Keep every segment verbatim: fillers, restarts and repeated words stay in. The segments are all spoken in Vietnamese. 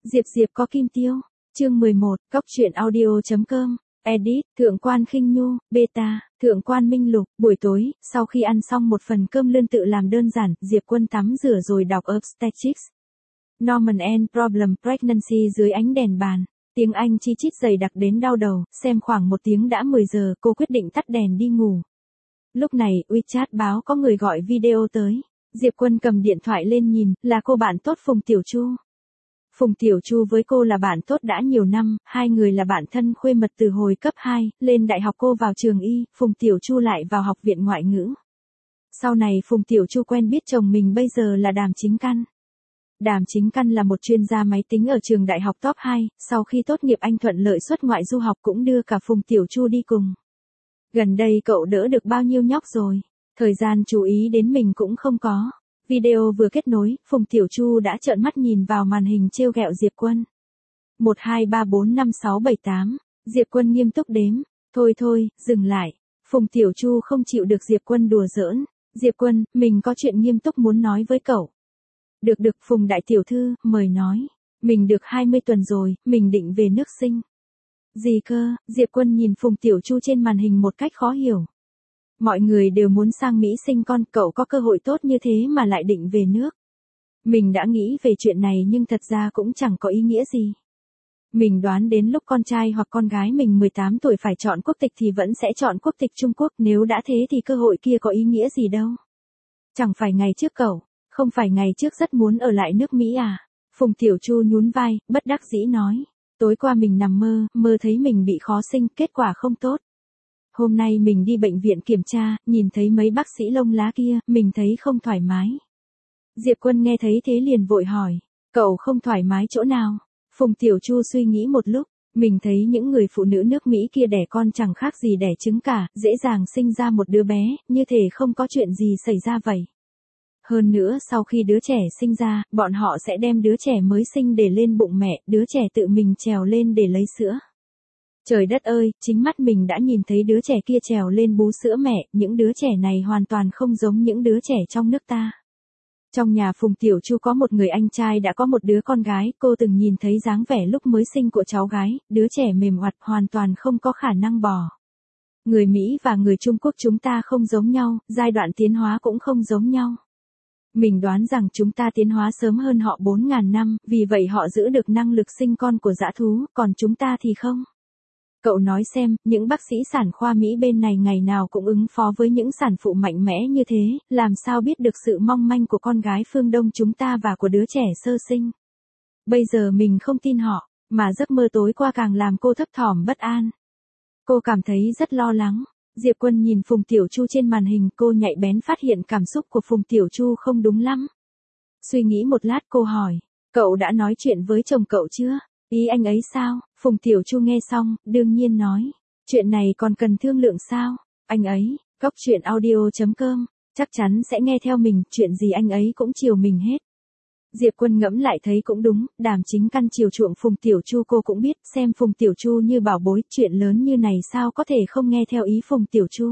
Diệp Diệp có kim tiêu. Chương mười một, Cóc truyện audio chấm com. Edit, Thượng quan Khinh Nhu, Beta, Thượng quan Minh Lục. Buổi tối, sau khi ăn xong một phần cơm lươn tự làm đơn giản, Diệp Quân tắm rửa rồi đọc Obstetrics. Norman and Problem Pregnancy dưới ánh đèn bàn. Tiếng Anh chi chít dày đặc đến đau đầu, xem khoảng một tiếng đã mười giờ, cô quyết định tắt đèn đi ngủ. Lúc này, WeChat báo có người gọi video tới. Diệp Quân cầm điện thoại lên nhìn, là cô bạn tốt Phùng Tiểu Chu. Phùng Tiểu Chu với cô là bạn tốt đã nhiều năm, hai người là bạn thân khuê mật từ hồi cấp hai, lên đại học cô vào trường y, Phùng Tiểu Chu lại vào học viện ngoại ngữ. Sau này Phùng Tiểu Chu quen biết chồng mình bây giờ là Đàm Chính Căn. Đàm Chính Căn là một chuyên gia máy tính ở trường đại học top hai, sau khi tốt nghiệp anh thuận lợi xuất ngoại du học cũng đưa cả Phùng Tiểu Chu đi cùng. Gần đây cậu đỡ được bao nhiêu nhóc rồi, thời gian chú ý đến mình cũng không có. Video vừa kết nối, Phùng Tiểu Chu đã trợn mắt nhìn vào màn hình trêu ghẹo Diệp Quân. một hai ba bốn năm sáu bảy tám, Diệp Quân nghiêm túc đếm. Thôi thôi, dừng lại. Phùng Tiểu Chu không chịu được Diệp Quân đùa giỡn. Diệp Quân, mình có chuyện nghiêm túc muốn nói với cậu. Được được, Phùng đại tiểu thư, mời nói. Mình được hai mươi tuần rồi, mình định về nước sinh. Gì cơ? Diệp Quân nhìn Phùng Tiểu Chu trên màn hình một cách khó hiểu. Mọi người đều muốn sang Mỹ sinh con, cậu có cơ hội tốt như thế mà lại định về nước. Mình đã nghĩ về chuyện này nhưng thật ra cũng chẳng có ý nghĩa gì. Mình đoán đến lúc con trai hoặc con gái mình mười tám tuổi phải chọn quốc tịch thì vẫn sẽ chọn quốc tịch Trung Quốc, nếu đã thế thì cơ hội kia có ý nghĩa gì đâu. Chẳng phải ngày trước cậu, không phải ngày trước rất muốn ở lại nước Mỹ à? Phùng Tiểu Chu nhún vai, bất đắc dĩ nói. Tối qua mình nằm mơ, mơ thấy mình bị khó sinh, kết quả không tốt. Hôm nay mình đi bệnh viện kiểm tra, nhìn thấy mấy bác sĩ lông lá kia, mình thấy không thoải mái. Diệp Quân nghe thấy thế liền vội hỏi, cậu không thoải mái chỗ nào? Phùng Tiểu Chu suy nghĩ một lúc, mình thấy những người phụ nữ nước Mỹ kia đẻ con chẳng khác gì đẻ trứng cả, dễ dàng sinh ra một đứa bé, như thể không có chuyện gì xảy ra vậy. Hơn nữa sau khi đứa trẻ sinh ra, bọn họ sẽ đem đứa trẻ mới sinh để lên bụng mẹ, đứa trẻ tự mình trèo lên để lấy sữa. Trời đất ơi, chính mắt mình đã nhìn thấy đứa trẻ kia trèo lên bú sữa mẹ, những đứa trẻ này hoàn toàn không giống những đứa trẻ trong nước ta. Trong nhà Phùng Tiểu Chu có một người anh trai đã có một đứa con gái, cô từng nhìn thấy dáng vẻ lúc mới sinh của cháu gái, đứa trẻ mềm oặt hoàn toàn không có khả năng bò. Người Mỹ và người Trung Quốc chúng ta không giống nhau, giai đoạn tiến hóa cũng không giống nhau. Mình đoán rằng chúng ta tiến hóa sớm hơn họ bốn nghìn năm, vì vậy họ giữ được năng lực sinh con của dã thú, còn chúng ta thì không. Cậu nói xem, những bác sĩ sản khoa Mỹ bên này ngày nào cũng ứng phó với những sản phụ mạnh mẽ như thế, làm sao biết được sự mong manh của con gái phương Đông chúng ta và của đứa trẻ sơ sinh. Bây giờ mình không tin họ, mà giấc mơ tối qua càng làm cô thấp thỏm bất an. Cô cảm thấy rất lo lắng. Diệp Quân nhìn Phùng Tiểu Chu trên màn hình, cô nhạy bén phát hiện cảm xúc của Phùng Tiểu Chu không đúng lắm. Suy nghĩ một lát cô hỏi, cậu đã nói chuyện với chồng cậu chưa? Ý anh ấy sao? Phùng Tiểu Chu nghe xong, đương nhiên nói. Chuyện này còn cần thương lượng sao? Anh ấy, Cóc truyện audio chấm com, chắc chắn sẽ nghe theo mình, chuyện gì anh ấy cũng chiều mình hết. Diệp Quân ngẫm lại thấy cũng đúng, Đàm Chính Căn chiều chuộng Phùng Tiểu Chu cô cũng biết, xem Phùng Tiểu Chu như bảo bối, chuyện lớn như này sao có thể không nghe theo ý Phùng Tiểu Chu.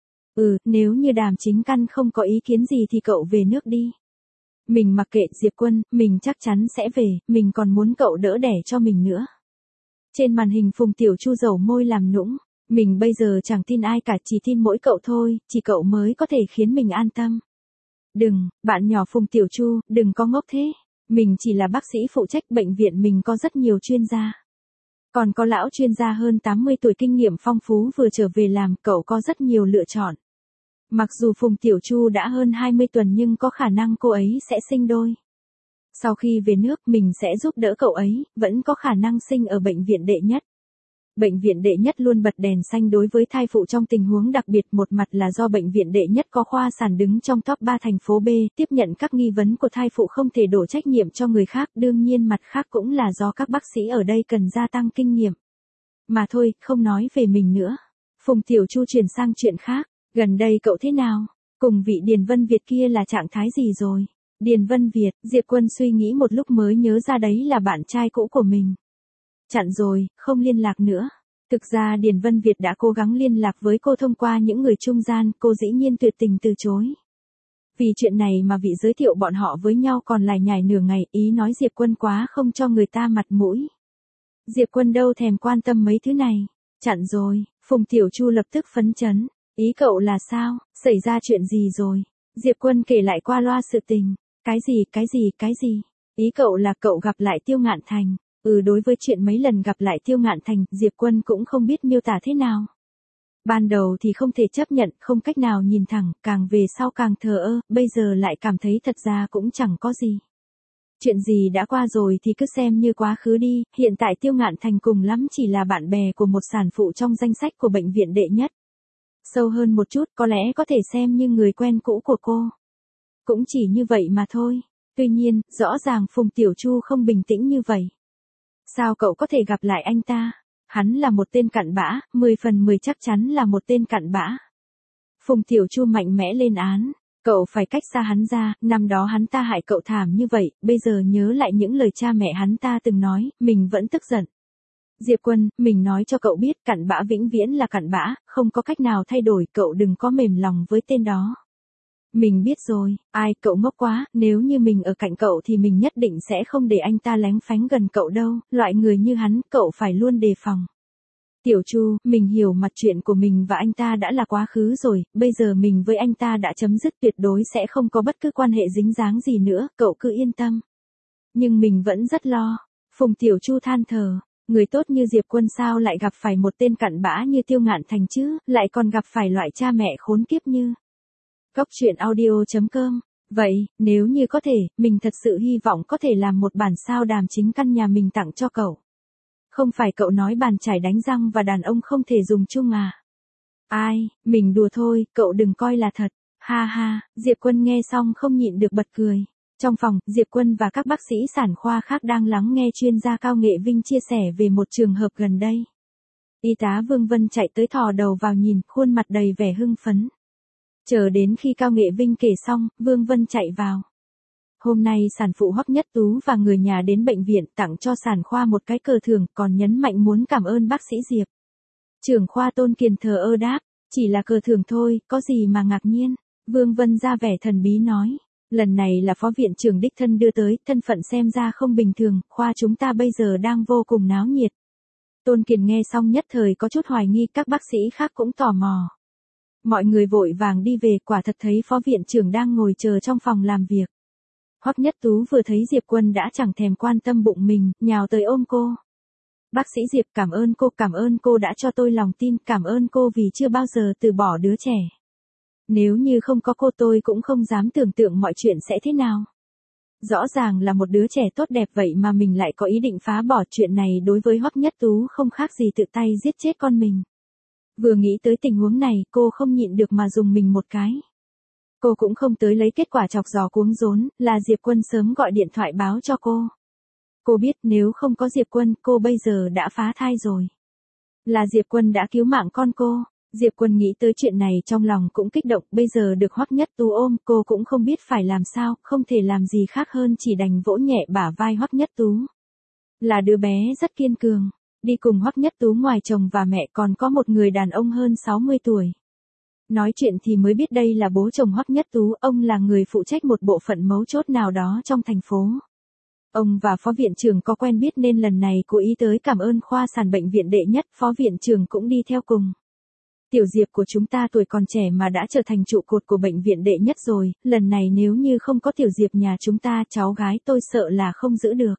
Ừ, nếu như Đàm Chính Căn không có ý kiến gì thì cậu về nước đi. Mình mặc kệ Diệp Quân, mình chắc chắn sẽ về, mình còn muốn cậu đỡ đẻ cho mình nữa. Trên màn hình Phùng Tiểu Chu dầu môi làm nũng, mình bây giờ chẳng tin ai cả, chỉ tin mỗi cậu thôi, chỉ cậu mới có thể khiến mình an tâm. Đừng, bạn nhỏ Phùng Tiểu Chu, đừng có ngốc thế. Mình chỉ là bác sĩ phụ trách bệnh viện, mình có rất nhiều chuyên gia. Còn có lão chuyên gia hơn tám mươi tuổi kinh nghiệm phong phú vừa trở về làm, cậu có rất nhiều lựa chọn. Mặc dù Phùng Tiểu Chu đã hơn hai mươi tuần nhưng có khả năng cô ấy sẽ sinh đôi. Sau khi về nước mình sẽ giúp đỡ cậu ấy, vẫn có khả năng sinh ở bệnh viện đệ nhất. Bệnh viện đệ nhất luôn bật đèn xanh đối với thai phụ trong tình huống đặc biệt, một mặt là do bệnh viện đệ nhất có khoa sản đứng trong top ba thành phố B, tiếp nhận các nghi vấn của thai phụ không thể đổ trách nhiệm cho người khác, đương nhiên mặt khác cũng là do các bác sĩ ở đây cần gia tăng kinh nghiệm. Mà thôi, không nói về mình nữa. Phùng Tiểu Chu chuyển sang chuyện khác, gần đây cậu thế nào? Cùng vị Điền Vân Việt kia là trạng thái gì rồi? Điền Vân Việt, Diệp Quân suy nghĩ một lúc mới nhớ ra đấy là bạn trai cũ của mình. Chặn rồi, không liên lạc nữa. Thực ra Điền Vân Việt đã cố gắng liên lạc với cô thông qua những người trung gian, cô dĩ nhiên tuyệt tình từ chối. Vì chuyện này mà vị giới thiệu bọn họ với nhau còn lải nhải nửa ngày, ý nói Diệp Quân quá không cho người ta mặt mũi. Diệp Quân đâu thèm quan tâm mấy thứ này. Chặn rồi, Phùng Tiểu Chu lập tức phấn chấn. Ý cậu là sao, xảy ra chuyện gì rồi? Diệp Quân kể lại qua loa sự tình. Cái gì, cái gì, cái gì? Ý cậu là cậu gặp lại Tiêu Ngạn Thành. Ừ, đối với chuyện mấy lần gặp lại Tiêu Ngạn Thành, Diệp Quân cũng không biết miêu tả thế nào. Ban đầu thì không thể chấp nhận, không cách nào nhìn thẳng, càng về sau càng thờ ơ, bây giờ lại cảm thấy thật ra cũng chẳng có gì. Chuyện gì đã qua rồi thì cứ xem như quá khứ đi, hiện tại Tiêu Ngạn Thành cùng lắm chỉ là bạn bè của một sản phụ trong danh sách của bệnh viện đệ nhất. Sâu hơn một chút có lẽ có thể xem như người quen cũ của cô. Cũng chỉ như vậy mà thôi. Tuy nhiên, rõ ràng Phùng Tiểu Chu không bình tĩnh như vậy. Sao cậu có thể gặp lại anh ta? Hắn là một tên cặn bã, mười phần mười chắc chắn là một tên cặn bã. Phùng Tiểu Chu mạnh mẽ lên án. Cậu phải cách xa hắn ra, năm đó hắn ta hại cậu thảm như vậy, bây giờ nhớ lại những lời cha mẹ hắn ta từng nói, mình vẫn tức giận. Diệp Quân, mình nói cho cậu biết cặn bã vĩnh viễn là cặn bã, không có cách nào thay đổi, cậu đừng có mềm lòng với tên đó. Mình biết rồi, ai, cậu ngốc quá, nếu như mình ở cạnh cậu thì mình nhất định sẽ không để anh ta lén phánh gần cậu đâu, loại người như hắn, cậu phải luôn đề phòng. Tiểu Chu, mình hiểu mặt chuyện của mình và anh ta đã là quá khứ rồi, bây giờ mình với anh ta đã chấm dứt, tuyệt đối sẽ không có bất cứ quan hệ dính dáng gì nữa, cậu cứ yên tâm. Nhưng mình vẫn rất lo. Phùng Tiểu Chu than thở, người tốt như Diệp Quân sao lại gặp phải một tên cặn bã như Tiêu Ngạn Thành chứ, lại còn gặp phải loại cha mẹ khốn kiếp như. Góc truyện audio chấm com. Vậy, nếu như có thể, mình thật sự hy vọng có thể làm một bản sao đàm chính căn nhà mình tặng cho cậu. Không phải cậu nói bàn chải đánh răng và đàn ông không thể dùng chung à? Ai, mình đùa thôi, cậu đừng coi là thật. Ha ha, Diệp Quân nghe xong không nhịn được bật cười. Trong phòng, Diệp Quân và các bác sĩ sản khoa khác đang lắng nghe chuyên gia Cao Nghệ Vinh chia sẻ về một trường hợp gần đây. Y tá Vương Vân chạy tới thò đầu vào nhìn, khuôn mặt đầy vẻ hưng phấn. Chờ đến khi Cao Nghệ Vinh kể xong, Vương Vân chạy vào. Hôm nay sản phụ Hoắc Nhất Tú và người nhà đến bệnh viện tặng cho sản khoa một cái cờ thưởng, còn nhấn mạnh muốn cảm ơn bác sĩ Diệp. Trưởng khoa Tôn Kiền thờ ơ đáp, chỉ là cờ thưởng thôi, có gì mà ngạc nhiên. Vương Vân ra vẻ thần bí nói, lần này là phó viện trưởng đích thân đưa tới, thân phận xem ra không bình thường, khoa chúng ta bây giờ đang vô cùng náo nhiệt. Tôn Kiền nghe xong nhất thời có chút hoài nghi, các bác sĩ khác cũng tò mò. Mọi người vội vàng đi về, quả thật thấy phó viện trưởng đang ngồi chờ trong phòng làm việc. Hoắc Nhất Tú vừa thấy Diệp Quân đã chẳng thèm quan tâm bụng mình, nhào tới ôm cô. Bác sĩ Diệp, cảm ơn cô, cảm ơn cô đã cho tôi lòng tin, cảm ơn cô vì chưa bao giờ từ bỏ đứa trẻ. Nếu như không có cô tôi cũng không dám tưởng tượng mọi chuyện sẽ thế nào. Rõ ràng là một đứa trẻ tốt đẹp vậy mà mình lại có ý định phá bỏ, chuyện này đối với Hoắc Nhất Tú không khác gì tự tay giết chết con mình. Vừa nghĩ tới tình huống này, cô không nhịn được mà dùng mình một cái. Cô cũng không tới lấy kết quả chọc giò cuống rốn, là Diệp Quân sớm gọi điện thoại báo cho cô. Cô biết nếu không có Diệp Quân, cô bây giờ đã phá thai rồi. Là Diệp Quân đã cứu mạng con cô. Diệp Quân nghĩ tới chuyện này trong lòng cũng kích động, bây giờ được Hoắc Nhất Tú ôm, cô cũng không biết phải làm sao, không thể làm gì khác hơn chỉ đành vỗ nhẹ bả vai Hoắc Nhất Tú. Là đứa bé rất kiên cường. Đi cùng Hoắc Nhất Tú ngoài chồng và mẹ còn có một người đàn ông hơn sáu mươi tuổi. Nói chuyện thì mới biết đây là bố chồng Hoắc Nhất Tú, ông là người phụ trách một bộ phận mấu chốt nào đó trong thành phố. Ông và phó viện trưởng có quen biết nên lần này cố ý tới cảm ơn khoa sản bệnh viện đệ nhất, phó viện trưởng cũng đi theo cùng. Tiểu Diệp của chúng ta tuổi còn trẻ mà đã trở thành trụ cột của bệnh viện đệ nhất rồi, lần này nếu như không có Tiểu Diệp nhà chúng ta, cháu gái tôi sợ là không giữ được.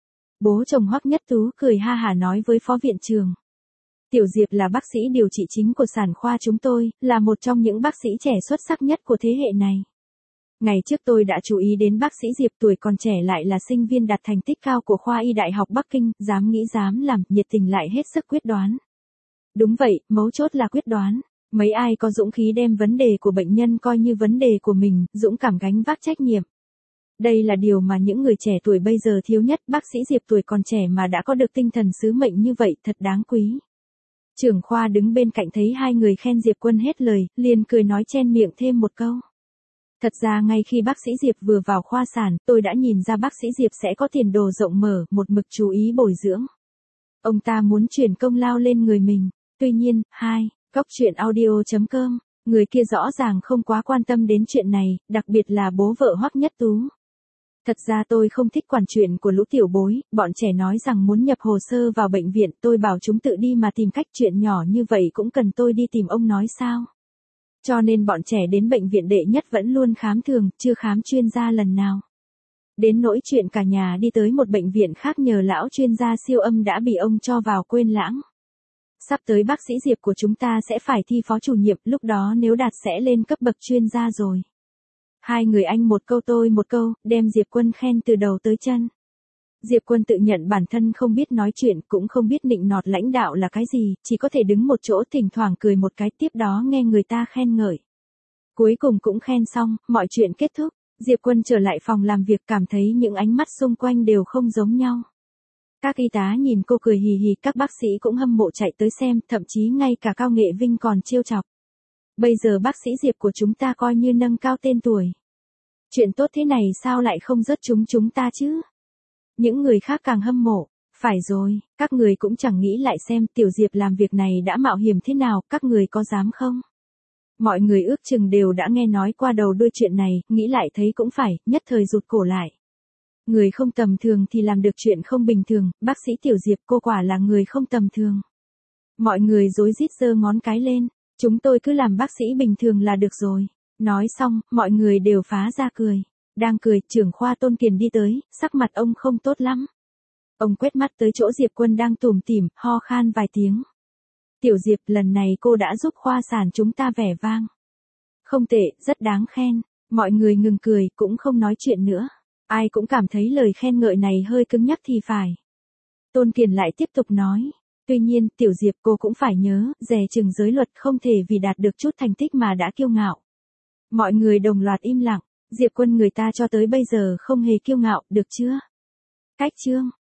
Bố chồng Hoắc Nhất Tú cười ha hả nói với phó viện trưởng. Tiểu Diệp là bác sĩ điều trị chính của sản khoa chúng tôi, là một trong những bác sĩ trẻ xuất sắc nhất của thế hệ này. Ngày trước tôi đã chú ý đến bác sĩ Diệp, tuổi còn trẻ lại là sinh viên đạt thành tích cao của khoa y Đại học Bắc Kinh, dám nghĩ dám làm, nhiệt tình lại hết sức quyết đoán. Đúng vậy, mấu chốt là quyết đoán. Mấy ai có dũng khí đem vấn đề của bệnh nhân coi như vấn đề của mình, dũng cảm gánh vác trách nhiệm. Đây là điều mà những người trẻ tuổi bây giờ thiếu nhất, bác sĩ Diệp tuổi còn trẻ mà đã có được tinh thần sứ mệnh như vậy, thật đáng quý. Trưởng khoa đứng bên cạnh thấy hai người khen Diệp Quân hết lời, liền cười nói chen miệng thêm một câu. Thật ra ngay khi bác sĩ Diệp vừa vào khoa sản, tôi đã nhìn ra bác sĩ Diệp sẽ có tiền đồ rộng mở, một mực chú ý bồi dưỡng. Ông ta muốn chuyển công lao lên người mình. Tuy nhiên, hai, góc truyện audio chấm com Người kia rõ ràng không quá quan tâm đến chuyện này, đặc biệt là bố vợ Hoắc Nhất Tú. Thật ra tôi không thích quản chuyện của lũ tiểu bối, bọn trẻ nói rằng muốn nhập hồ sơ vào bệnh viện, tôi bảo chúng tự đi mà tìm cách, chuyện nhỏ như vậy cũng cần tôi đi tìm ông nói sao. Cho nên bọn trẻ đến bệnh viện đệ nhất vẫn luôn khám thường, chưa khám chuyên gia lần nào. Đến nỗi chuyện cả nhà đi tới một bệnh viện khác nhờ lão chuyên gia siêu âm đã bị ông cho vào quên lãng. Sắp tới bác sĩ Diệp của chúng ta sẽ phải thi phó chủ nhiệm, lúc đó nếu đạt sẽ lên cấp bậc chuyên gia rồi. Hai người anh một câu tôi một câu, đem Diệp Quân khen từ đầu tới chân. Diệp Quân tự nhận bản thân không biết nói chuyện, cũng không biết nịnh nọt lãnh đạo là cái gì, chỉ có thể đứng một chỗ thỉnh thoảng cười một cái, tiếp đó nghe người ta khen ngợi. Cuối cùng cũng khen xong, mọi chuyện kết thúc. Diệp Quân trở lại phòng làm việc, cảm thấy những ánh mắt xung quanh đều không giống nhau. Các y tá nhìn cô cười hì hì, các bác sĩ cũng hâm mộ chạy tới xem, thậm chí ngay cả Cao Nghệ Vinh còn trêu chọc. Bây giờ bác sĩ Diệp của chúng ta coi như nâng cao tên tuổi. Chuyện tốt thế này sao lại không rớt chúng chúng ta chứ? Những người khác càng hâm mộ. Phải rồi, các người cũng chẳng nghĩ lại xem Tiểu Diệp làm việc này đã mạo hiểm thế nào, các người có dám không? Mọi người ước chừng đều đã nghe nói qua đầu đuôi chuyện này, nghĩ lại thấy cũng phải, nhất thời rụt cổ lại. Người không tầm thường thì làm được chuyện không bình thường, bác sĩ Tiểu Diệp cô quả là người không tầm thường. Mọi người rối rít giơ ngón cái lên, chúng tôi cứ làm bác sĩ bình thường là được rồi. Nói xong, mọi người đều phá ra cười. Đang cười, trưởng khoa Tôn Kiền đi tới, sắc mặt ông không tốt lắm. Ông quét mắt tới chỗ Diệp Quân đang tủm tỉm, ho khan vài tiếng. Tiểu Diệp, lần này cô đã giúp khoa sản chúng ta vẻ vang. Không tệ, rất đáng khen. Mọi người ngừng cười, cũng không nói chuyện nữa. Ai cũng cảm thấy lời khen ngợi này hơi cứng nhắc thì phải. Tôn Kiền lại tiếp tục nói. Tuy nhiên, Tiểu Diệp cô cũng phải nhớ, dè chừng giới luật không thể vì đạt được chút thành tích mà đã kiêu ngạo. Mọi người đồng loạt im lặng. Diệp Quân người ta cho tới bây giờ không hề kiêu ngạo, được chưa? Cách chương.